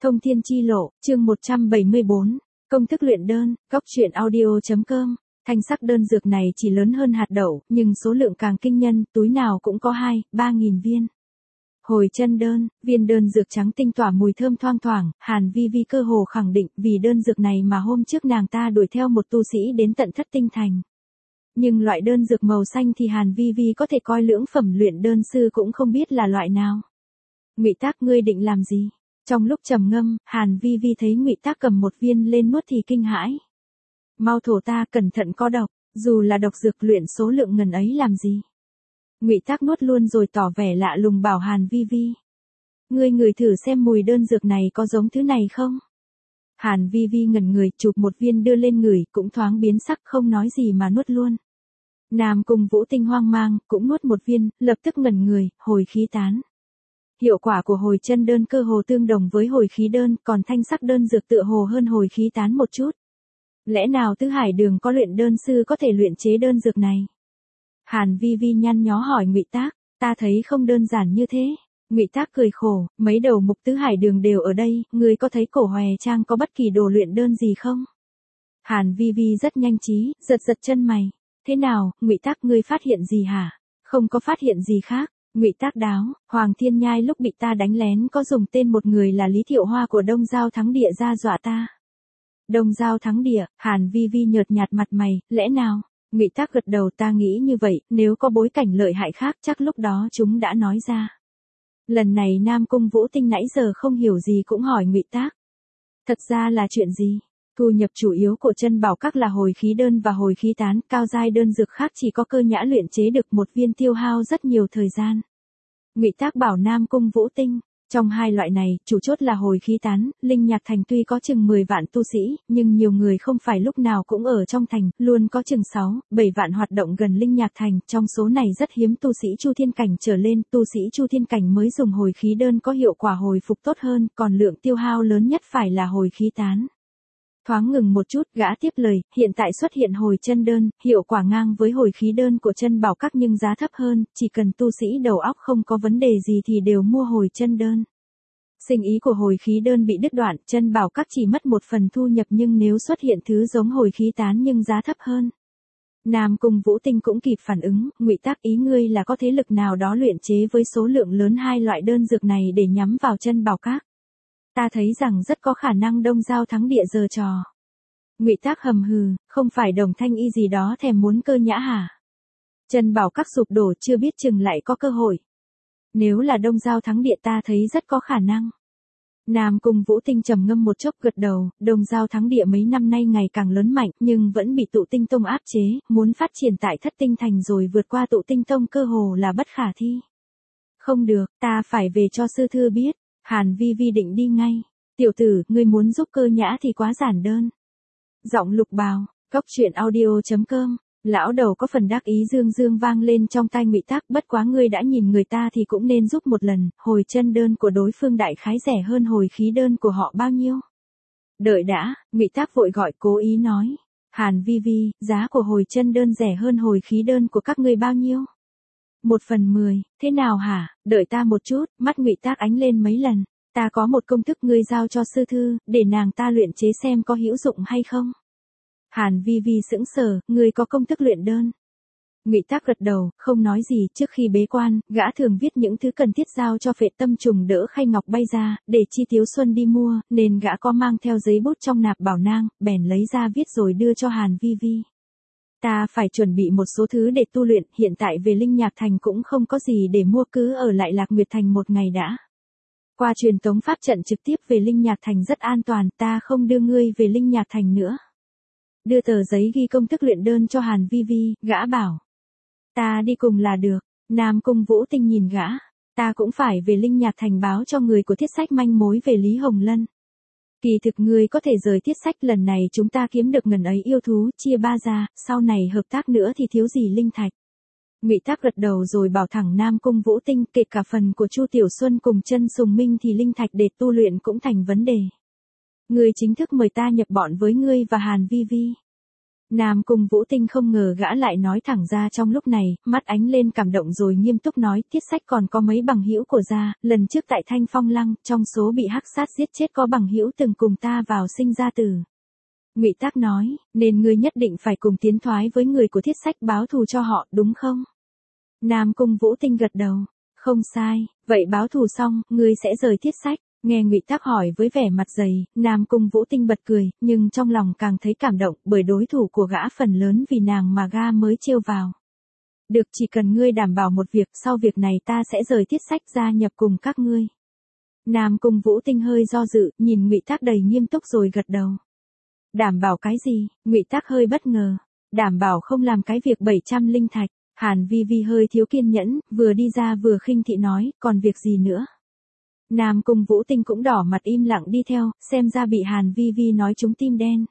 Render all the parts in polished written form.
Thông thiên chi lộ, chương 174, công thức luyện đơn, góc truyện audio.com. Thanh sắc đơn dược này chỉ lớn hơn hạt đậu, nhưng số lượng càng kinh nhân, túi nào cũng có 2-3 nghìn viên. Hồi chân đơn, viên đơn dược trắng tinh tỏa mùi thơm thoang thoảng, Hàn Vi Vi cơ hồ khẳng định vì đơn dược này mà hôm trước nàng ta đuổi theo một tu sĩ đến tận Thất Tinh Thành. Nhưng loại đơn dược màu xanh thì Hàn Vi Vi có thể coi lưỡng phẩm luyện đơn sư cũng không biết là loại nào. Ngụy Tác, ngươi định làm gì? Trong lúc trầm ngâm, Hàn Vi Vi thấy Ngụy Tác cầm một viên lên nuốt thì kinh hãi. Mau thổ ta, cẩn thận có độc, dù là độc dược luyện số lượng ngần ấy làm gì? Ngụy Tác nuốt luôn rồi tỏ vẻ lạ lùng bảo Hàn Vi Vi. Ngươi ngửi thử xem mùi đơn dược này có giống thứ này không? Hàn Vi Vi ngẩn người chụp một viên đưa lên ngửi cũng thoáng biến sắc không nói gì mà nuốt luôn. Nam Cung Vũ Tinh hoang mang, cũng nuốt một viên, lập tức ngẩn người, hồi khí tán. Hiệu quả của hồi chân đơn cơ hồ tương đồng với hồi khí đơn, còn thanh sắc đơn dược tựa hồ hơn hồi khí tán một chút. Lẽ nào Tứ Hải Đường có luyện đơn sư có thể luyện chế đơn dược này? Hàn Vi Vi nhăn nhó hỏi Ngụy Tác, ta thấy không đơn giản như thế. Ngụy Tác cười khổ, mấy đầu mục Tứ Hải Đường đều ở đây, ngươi có thấy Cổ Hòe Trang có bất kỳ đồ luyện đơn gì không? Hàn Vi Vi rất nhanh trí, giật chân mày. Thế nào, Ngụy Tác, ngươi phát hiện gì hả? Không có phát hiện gì khác. Ngụy Tác đáo, Hoàng Thiên Nhai lúc bị ta đánh lén có dùng tên một người là Lý Thiệu Hoa của Đông Giao Thắng Địa ra dọa ta. Đông Giao Thắng Địa, Hàn Vi Vi nhợt nhạt mặt mày, lẽ nào? Ngụy Tác gật đầu, ta nghĩ như vậy, nếu có bối cảnh lợi hại khác chắc lúc đó chúng đã nói ra. Lần này Nam Cung Vũ Tinh nãy giờ không hiểu gì cũng hỏi Ngụy Tác. Thật ra là chuyện gì? Thu nhập chủ yếu của Chân Bảo Các là hồi khí đơn và hồi khí tán, cao giai đơn dược khác chỉ có Cơ Nhã luyện chế được một viên tiêu hao rất nhiều thời gian. Ngụy Tác bảo Nam Cung Vũ Tinh, trong hai loại này, chủ chốt là hồi khí tán, Linh Nhạc Thành tuy có chừng 10 vạn tu sĩ, nhưng nhiều người không phải lúc nào cũng ở trong thành, luôn có chừng 6-7 vạn hoạt động gần Linh Nhạc Thành, trong số này rất hiếm tu sĩ Chu Thiên Cảnh trở lên, tu sĩ Chu Thiên Cảnh mới dùng hồi khí đơn có hiệu quả hồi phục tốt hơn, còn lượng tiêu hao lớn nhất phải là hồi khí tán. Thoáng ngừng một chút, gã tiếp lời, hiện tại xuất hiện hồi chân đơn, hiệu quả ngang với hồi khí đơn của Chân Bảo Các nhưng giá thấp hơn, chỉ cần tu sĩ đầu óc không có vấn đề gì thì đều mua hồi chân đơn. Sinh ý của hồi khí đơn bị đứt đoạn, Chân Bảo Các chỉ mất một phần thu nhập nhưng nếu xuất hiện thứ giống hồi khí tán nhưng giá thấp hơn. Nam Cung Vũ Tinh cũng kịp phản ứng, Ngụy Tác, ý ngươi là có thế lực nào đó luyện chế với số lượng lớn hai loại đơn dược này để nhắm vào Chân Bảo Các. Ta thấy rằng rất có khả năng Đông Giao Thắng Địa giở trò. Ngụy Tác hầm hừ, không phải Đồng Thanh Y gì đó thèm muốn Cơ Nhã hả? Chân Bảo Các sụp đổ chưa biết chừng lại có cơ hội. Nếu là Đông Giao Thắng Địa ta thấy rất có khả năng. Nam Cung Vũ Tinh trầm ngâm một chốc gật đầu, Đông Giao Thắng Địa mấy năm nay ngày càng lớn mạnh nhưng vẫn bị Tụ Tinh Tông áp chế, muốn phát triển tại Thất Tinh Thành rồi vượt qua Tụ Tinh Tông cơ hồ là bất khả thi. Không được, ta phải về cho sư thư biết. Hàn Vi Vi định đi ngay. Tiểu tử, ngươi muốn giúp Cơ Nhã thì quá giản đơn. Giọng Lục Bào, góc truyện audio.com. Lão đầu có phần đắc ý dương vang lên trong tai Ngụy Tác, bất quá ngươi đã nhìn người ta thì cũng nên giúp một lần, hồi chân đơn của đối phương đại khái rẻ hơn hồi khí đơn của họ bao nhiêu? Đợi đã, Ngụy Tác vội gọi cố ý nói. Hàn Vi Vi, giá của hồi chân đơn rẻ hơn hồi khí đơn của các ngươi bao nhiêu? 1/10, thế nào hả? Đợi ta một chút, mắt Ngụy Tác ánh lên mấy lần. Ta có một công thức ngươi giao cho sư thư, để nàng ta luyện chế xem có hữu dụng hay không. Hàn Vi Vi sững sờ, ngươi có công thức luyện đơn. Ngụy Tác gật đầu, không nói gì, trước khi bế quan, gã thường viết những thứ cần thiết giao cho Phệ Tâm Trùng đỡ Khay Ngọc bay ra, để Chi Tiếu Xuân đi mua, nên gã có mang theo giấy bút trong nạp bảo nang, bèn lấy ra viết rồi đưa cho Hàn Vi Vi. Ta phải chuẩn bị một số thứ để tu luyện, hiện tại về Linh Nhạc Thành cũng không có gì để mua, cứ ở lại Lạc Nguyệt Thành một ngày đã. Qua truyền tống pháp trận trực tiếp về Linh Nhạc Thành rất an toàn, ta không đưa ngươi về Linh Nhạc Thành nữa. Đưa tờ giấy ghi công thức luyện đơn cho Hàn Vi Vi, gã bảo. Ta đi cùng là được. Nam Cung Vũ Tinh nhìn gã. Ta cũng phải về Linh Nhạc Thành báo cho người của Thiết Sách manh mối về Lý Hồng Lân. Kỳ thực ngươi có thể rời Thiết Sách, lần này chúng ta kiếm được ngần ấy yêu thú, chia ba ra, sau này hợp tác nữa thì thiếu gì linh thạch. Ngụy Tác gật đầu rồi bảo thẳng Nam Cung Vũ Tinh, kể cả phần của Chu Tiểu Xuân cùng Chân Sùng Minh thì linh thạch để tu luyện cũng thành vấn đề. Ngươi chính thức mời ta nhập bọn với ngươi và Hàn Vi Vi. Nam Cung Vũ Tinh không ngờ gã lại nói thẳng ra trong lúc này, mắt ánh lên cảm động rồi nghiêm túc nói, Thiết Sách còn có mấy bằng hữu của gia, lần trước tại Thanh Phong Lăng, trong số bị hắc sát giết chết có bằng hữu từng cùng ta vào sinh ra tử. Ngụy Tác nói, nên ngươi nhất định phải cùng tiến thoái với người của Thiết Sách báo thù cho họ, đúng không? Nam Cung Vũ Tinh gật đầu, không sai, vậy báo thù xong, ngươi sẽ rời Thiết Sách. Nghe Ngụy Tác hỏi với vẻ mặt dày, Nam Cung Vũ Tinh bật cười, nhưng trong lòng càng thấy cảm động, bởi đối thủ của gã phần lớn vì nàng mà gã mới trêu vào. Được, chỉ cần ngươi đảm bảo một việc, sau việc này ta sẽ rời Thiết Sách gia nhập cùng các ngươi. Nam Cung Vũ Tinh hơi do dự, nhìn Ngụy Tác đầy nghiêm túc rồi gật đầu. Đảm bảo cái gì? Ngụy Tác hơi bất ngờ. Đảm bảo không làm cái việc 700 linh thạch. Hàn Vi Vi hơi thiếu kiên nhẫn, vừa đi ra vừa khinh thị nói, còn việc gì nữa? Nam Cung Vũ Tinh cũng đỏ mặt im lặng đi theo, xem ra bị Hàn Vi Vi nói trúng tim đen.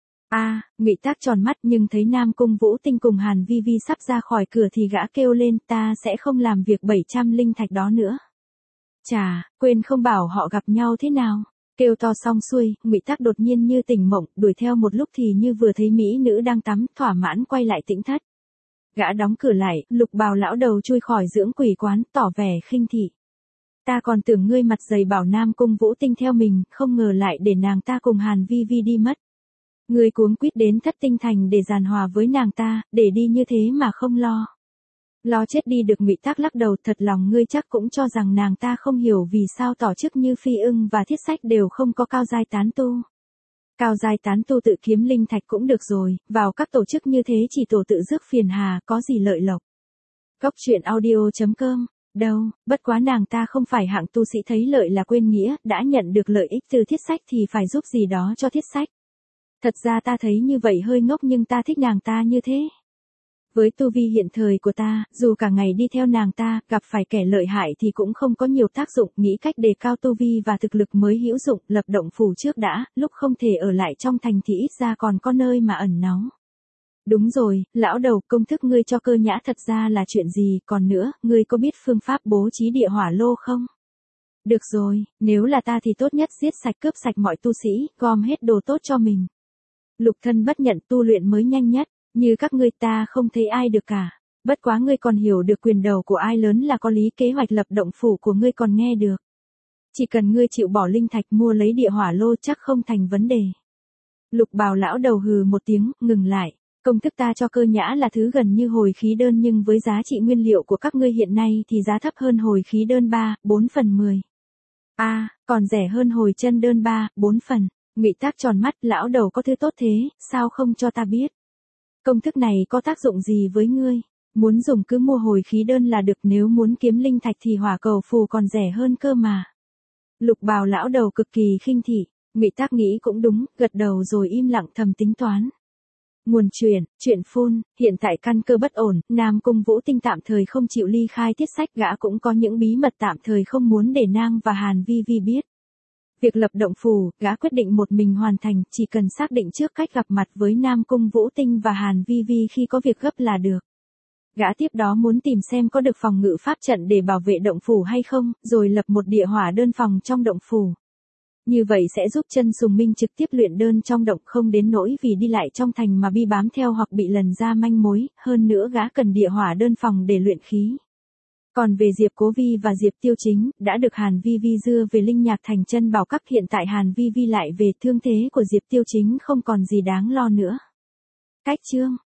Ngụy Tác tròn mắt nhưng thấy Nam Cung Vũ Tinh cùng Hàn Vi Vi sắp ra khỏi cửa thì gã kêu lên, ta sẽ không làm việc 700 linh thạch đó nữa. Chà, quên không bảo họ gặp nhau thế nào. Kêu to xong xuôi, Ngụy Tác đột nhiên như tỉnh mộng, đuổi theo một lúc thì như vừa thấy mỹ nữ đang tắm, thỏa mãn quay lại tĩnh thất. Gã đóng cửa lại, Lục Bào lão đầu chui khỏi dưỡng quỷ quán, tỏ vẻ khinh thị. Ta còn tưởng ngươi mặt dày bảo Nam Cung Vũ Tinh theo mình, không ngờ lại để nàng ta cùng Hàn Vi Vi đi mất. Ngươi cuống quýt đến Thất Tinh Thành để giàn hòa với nàng ta, để đi như thế mà không lo. Lo chết đi được. Ngụy Tác lắc đầu, thật lòng ngươi chắc cũng cho rằng nàng ta không hiểu vì sao tổ chức như Phi Ưng và Thiết Sách đều không có cao giai tán tu. Cao giai tán tu tự kiếm linh thạch cũng được rồi, vào các tổ chức như thế chỉ tổ tự rước phiền hà, có gì lợi lộc. Góc truyện audio.com. Đâu, bất quá nàng ta không phải hạng tu sĩ thấy lợi là quên nghĩa, đã nhận được lợi ích từ Thiết Sách thì phải giúp gì đó cho Thiết Sách. Thật ra ta thấy như vậy hơi ngốc nhưng ta thích nàng ta như thế. Với tu vi hiện thời của ta, dù cả ngày đi theo nàng ta, gặp phải kẻ lợi hại thì cũng không có nhiều tác dụng, nghĩ cách đề cao tu vi và thực lực mới hữu dụng, lập động phủ trước đã, lúc không thể ở lại trong thành thì ít ra còn có nơi mà ẩn náu. Đúng rồi, lão đầu, công thức ngươi cho Cơ Nhã thật ra là chuyện gì, còn nữa, ngươi có biết phương pháp bố trí địa hỏa lô không? Được rồi, nếu là ta thì tốt nhất giết sạch cướp sạch mọi tu sĩ, gom hết đồ tốt cho mình. Lục thân bất nhận, tu luyện mới nhanh nhất, như các ngươi ta không thấy ai được cả. Bất quá ngươi còn hiểu được quyền đầu của ai lớn là có lý, kế hoạch lập động phủ của ngươi còn nghe được. Chỉ cần ngươi chịu bỏ linh thạch mua lấy địa hỏa lô chắc không thành vấn đề. Lục Bào lão đầu hừ một tiếng, ngừng lại. Công thức ta cho Cơ Nhã là thứ gần như hồi khí đơn nhưng với giá trị nguyên liệu của các ngươi hiện nay thì giá thấp hơn hồi khí đơn 3/4 còn rẻ hơn hồi chân đơn 3/4 phần. Ngụy Tác tròn mắt, lão đầu có thứ tốt thế, sao không cho ta biết? Công thức này có tác dụng gì với ngươi? Muốn dùng cứ mua hồi khí đơn là được, nếu muốn kiếm linh thạch thì hỏa cầu phù còn rẻ hơn cơ mà. Lục Bào lão đầu cực kỳ khinh thị, Ngụy Tác nghĩ cũng đúng, gật đầu rồi im lặng thầm tính toán. Nguồn chuyện phun, hiện tại căn cơ bất ổn, Nam Cung Vũ Tinh tạm thời không chịu ly khai Thiết Sách, gã cũng có những bí mật tạm thời không muốn để nàng và Hàn Vi Vi biết. Việc lập động phủ, gã quyết định một mình hoàn thành, chỉ cần xác định trước cách gặp mặt với Nam Cung Vũ Tinh và Hàn Vi Vi khi có việc gấp là được. Gã tiếp đó muốn tìm xem có được phòng ngự pháp trận để bảo vệ động phủ hay không, rồi lập một địa hỏa đơn phòng trong động phủ. Như vậy sẽ giúp Chân Sùng Minh trực tiếp luyện đơn trong động, không đến nỗi vì đi lại trong thành mà bi bám theo hoặc bị lần ra manh mối, hơn nữa gã cần địa hỏa đơn phòng để luyện khí. Còn về Diệp Cố Vi và Diệp Tiêu Chính, đã được Hàn Vi Vi đưa về Linh Nhạc Thành Chân Bảo Các, hiện tại Hàn Vi Vi lại về, thương thế của Diệp Tiêu Chính không còn gì đáng lo nữa. Cách chương